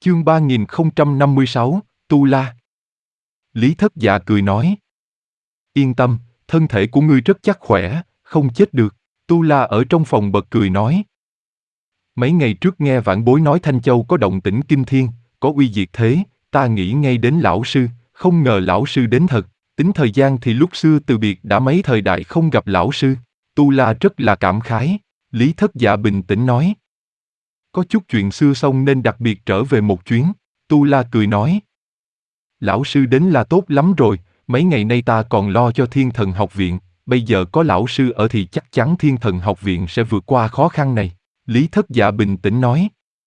Chương 3056, Tu La. Lý Thất Dạ cười nói. Yên tâm, thân thể của ngươi rất chắc khỏe, không chết được. Tu La ở trong phòng bật cười nói. Mấy ngày trước nghe vãn bối nói Thanh Châu có động tĩnh kinh thiên, có uy diệt thế, ta nghĩ ngay đến lão sư, không ngờ lão sư đến thật. Tính thời gian thì lúc xưa từ biệt đã mấy thời đại không gặp lão sư. Tu La rất là cảm khái. Lý Thất Dạ bình tĩnh nói. Có chút chuyện xưa xong nên đặc biệt trở về một chuyến. Tu La cười nói. Lão sư đến là tốt lắm rồi, mấy ngày nay ta còn lo cho Thiên Thần Học Viện, bây giờ có lão sư ở thì chắc chắn Thiên Thần Học Viện sẽ vượt qua khó khăn này. Lý Thất Dạ bình tĩnh nói.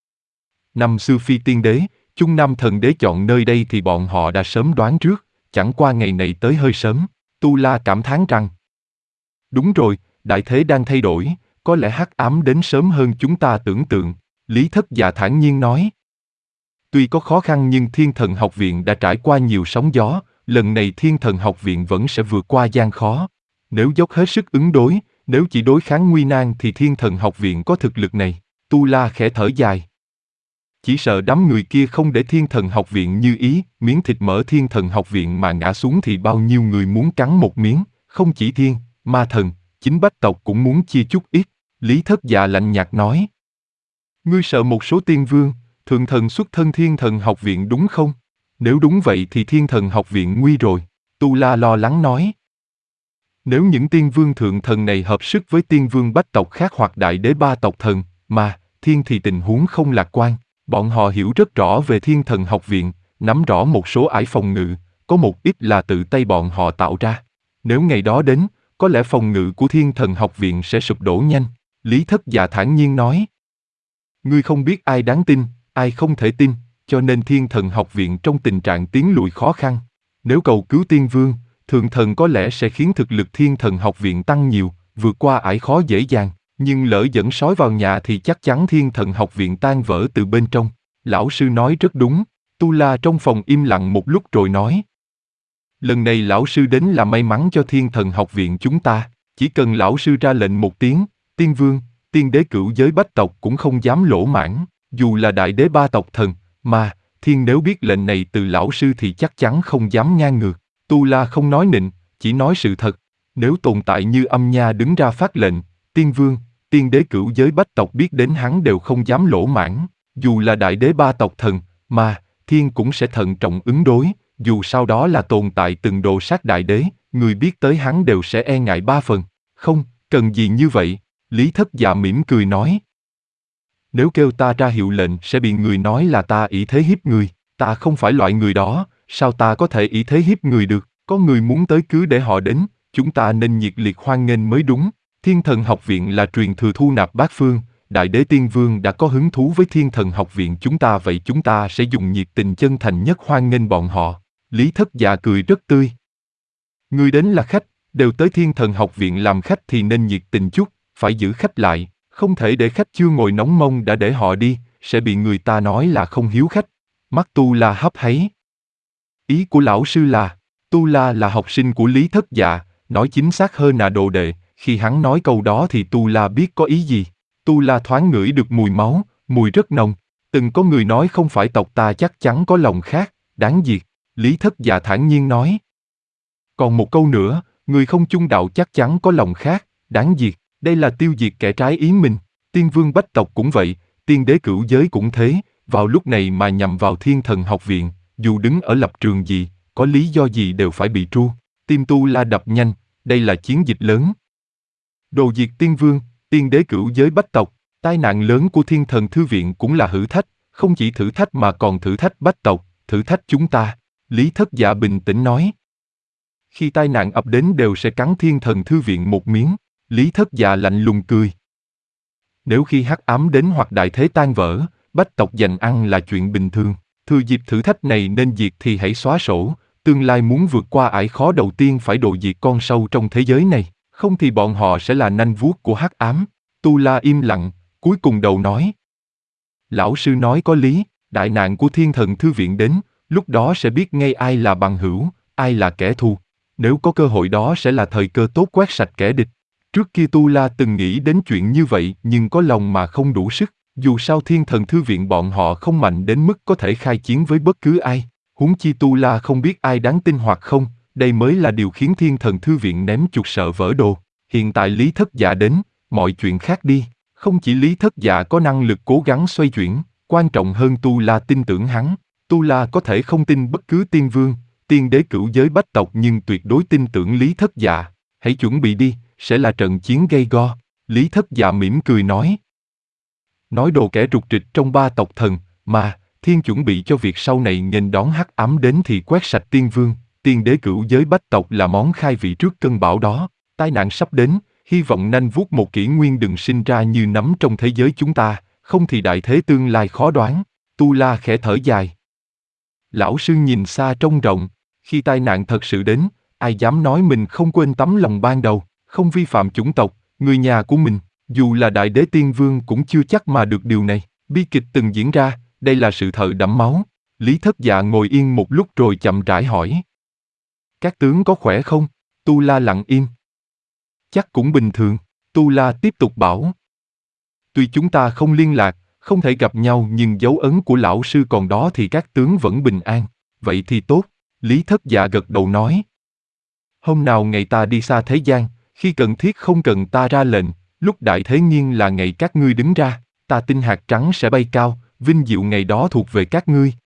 Năm xưa Phi Tiên Đế, Trung Nam Thần Đế chọn nơi đây thì bọn họ đã sớm đoán trước, chẳng qua ngày này tới hơi sớm. Tu La cảm thán rằng. Đúng rồi, đại thế đang thay đổi, có lẽ hắc ám đến sớm hơn chúng ta tưởng tượng. Lý Thất Dạ thản nhiên nói. Tuy có khó khăn nhưng Thiên Thần Học Viện đã trải qua nhiều sóng gió, lần này Thiên Thần Học Viện vẫn sẽ vượt qua gian khó. Nếu dốc hết sức ứng đối, nếu chỉ đối kháng nguy nan thì Thiên Thần Học Viện có thực lực này. Tu La khẽ thở dài. Chỉ sợ đám người kia không để Thiên Thần Học Viện như ý, miếng thịt mỡ Thiên Thần Học Viện mà ngã xuống thì bao nhiêu người muốn cắn một miếng, không chỉ thiên, ma thần, chính bách tộc cũng muốn chia chút ít. Lý Thất Dạ lạnh nhạt nói. Ngươi sợ một số tiên vương, thượng thần xuất thân Thiên Thần Học Viện đúng không? Nếu đúng vậy thì Thiên Thần Học Viện nguy rồi. Tu La lo lắng nói. Nếu những tiên vương thượng thần này hợp sức với tiên vương bách tộc khác hoặc đại đế ba tộc thần, mà, thiên thì tình huống không lạc quan. Bọn họ hiểu rất rõ về Thiên Thần Học Viện, nắm rõ một số ải phòng ngự, có một ít là tự tay bọn họ tạo ra. Nếu ngày đó đến, có lẽ phòng ngự của Thiên Thần Học Viện sẽ sụp đổ nhanh. Lý Thất Dạ thản nhiên nói. Ngươi không biết ai đáng tin, ai không thể tin, cho nên Thiên Thần Học Viện trong tình trạng tiến lùi khó khăn. Nếu cầu cứu tiên vương, thượng thần có lẽ sẽ khiến thực lực Thiên Thần Học Viện tăng nhiều, vượt qua ải khó dễ dàng. Nhưng lỡ dẫn sói vào nhà thì chắc chắn Thiên Thần Học Viện tan vỡ từ bên trong. Lão sư nói rất đúng. Tu La trong phòng im lặng một lúc rồi nói. Lần này lão sư đến là may mắn cho Thiên Thần Học Viện chúng ta. Chỉ cần lão sư ra lệnh một tiếng, tiên vương, tiên đế cửu giới bách tộc cũng không dám lỗ mãn. Dù là đại đế ba tộc thần, mà, thiên nếu biết lệnh này từ lão sư thì chắc chắn không dám ngang ngược. Tu La không nói nịnh, chỉ nói sự thật. Nếu tồn tại như Âm Nha đứng ra phát lệnh, tiên vương, tiên đế cửu giới bách tộc biết đến hắn đều không dám lỗ mãn. Dù là đại đế ba tộc thần, mà, thiên cũng sẽ thận trọng ứng đối. Dù sau đó là tồn tại từng đồ sát đại đế, người biết tới hắn đều sẽ e ngại ba phần. Không, cần gì như vậy. Lý Thất Dạ mỉm cười nói. Nếu kêu ta ra hiệu lệnh sẽ bị người nói là ta ỷ thế hiếp người. Ta không phải loại người đó, sao ta có thể ỷ thế hiếp người được? Có người muốn tới cứ để họ đến, chúng ta nên nhiệt liệt hoan nghênh mới đúng. Thiên Thần Học Viện là truyền thừa thu nạp bát phương, đại đế tiên vương đã có hứng thú với Thiên Thần Học Viện chúng ta, vậy chúng ta sẽ dùng nhiệt tình chân thành nhất hoan nghênh bọn họ. Lý Thất Dạ cười rất tươi. Người đến là khách, đều tới Thiên Thần Học Viện làm khách thì nên nhiệt tình chút, phải giữ khách lại, không thể để khách chưa ngồi nóng mông đã để họ đi, sẽ bị người ta nói là không hiếu khách. Mắt Tu La hấp háy. Ý của lão sư là, Tu La là học sinh của Lý Thất Dạ, nói chính xác hơn là đồ đệ. Khi hắn nói câu đó thì Tu La biết có ý gì. Tu La thoáng ngửi được mùi máu, mùi rất nồng. Từng có người nói không phải tộc ta chắc chắn có lòng khác, đáng diệt. Lý Thất Dạ thản nhiên nói. Còn một câu nữa, người không chung đạo chắc chắn có lòng khác, đáng diệt. Đây là tiêu diệt kẻ trái ý mình. Tiên vương bách tộc cũng vậy, tiên đế cửu giới cũng thế. Vào lúc này mà nhằm vào Thiên Thần Học Viện, dù đứng ở lập trường gì, có lý do gì đều phải bị tru. Tim Tu La đập nhanh, đây là chiến dịch lớn. Đồ diệt tiên vương, tiên đế cửu giới bách tộc, tai nạn lớn của Thiên Thần Thư Viện cũng là thử thách, không chỉ thử thách mà còn thử thách bách tộc, thử thách chúng ta. Lý Thất Dạ bình tĩnh nói. Khi tai nạn ập đến đều sẽ cắn Thiên Thần Thư Viện một miếng. Lý Thất Dạ lạnh lùng cười. Nếu khi hắc ám đến hoặc đại thế tan vỡ, bách tộc giành ăn là chuyện bình thường. Thừa dịp thử thách này nên diệt thì hãy xóa sổ. Tương lai muốn vượt qua ải khó đầu tiên phải độ diệt con sâu trong thế giới này. Không thì bọn họ sẽ là nanh vuốt của hắc ám. Tu La im lặng, cuối cùng đầu nói. Lão sư nói có lý, đại nạn của Thiên Thần Thư Viện đến, lúc đó sẽ biết ngay ai là bằng hữu, ai là kẻ thù. Nếu có cơ hội đó sẽ là thời cơ tốt quét sạch kẻ địch. Trước kia Tu La từng nghĩ đến chuyện như vậy nhưng có lòng mà không đủ sức. Dù sao Thiên Thần Thư Viện bọn họ không mạnh đến mức có thể khai chiến với bất cứ ai. Huống chi Tu La không biết ai đáng tin hoặc không, đây mới là điều khiến Thiên Thần Thư Viện ném chuột sợ vỡ đồ. Hiện tại Lý Thất Dạ đến, mọi chuyện khác đi. Không chỉ Lý Thất Dạ có năng lực cố gắng xoay chuyển, quan trọng hơn Tu La tin tưởng hắn. Tu La có thể không tin bất cứ tiên vương, tiên đế cửu giới bách tộc nhưng tuyệt đối tin tưởng Lý Thất Dạ. Hãy chuẩn bị đi, sẽ là trận chiến gay go. Lý Thất Dạ mỉm cười nói. Nói đồ kẻ rục rịch trong ba tộc thần, mà, thiên chuẩn bị cho việc sau này nghênh đón hắc ám đến thì quét sạch tiên vương, tiên đế cửu giới bách tộc là món khai vị trước cơn bão đó. Tai nạn sắp đến, hy vọng nanh vuốt một kỷ nguyên đừng sinh ra như nấm trong thế giới chúng ta, không thì đại thế tương lai khó đoán. Tu La khẽ thở dài. Lão sư nhìn xa trông rộng, khi tai nạn thật sự đến, ai dám nói mình không quên tấm lòng ban đầu, không vi phạm chủng tộc, người nhà của mình, dù là đại đế tiên vương cũng chưa chắc mà được điều này. Bi kịch từng diễn ra, đây là sự thật đẫm máu. Lý Thất Dạ ngồi yên một lúc rồi chậm rãi hỏi. Các tướng có khỏe không? Tu La lặng im. Chắc cũng bình thường, Tu La tiếp tục bảo. Tuy chúng ta không liên lạc, không thể gặp nhau nhưng dấu ấn của lão sư còn đó thì các tướng vẫn bình an. Vậy thì tốt, Lý Thất Dạ gật đầu nói. Hôm nào ngày ta đi xa thế gian, khi cần thiết không cần ta ra lệnh, lúc đại thế nhiên là ngày các ngươi đứng ra, ta tin hạt trắng sẽ bay cao, vinh diệu ngày đó thuộc về các ngươi.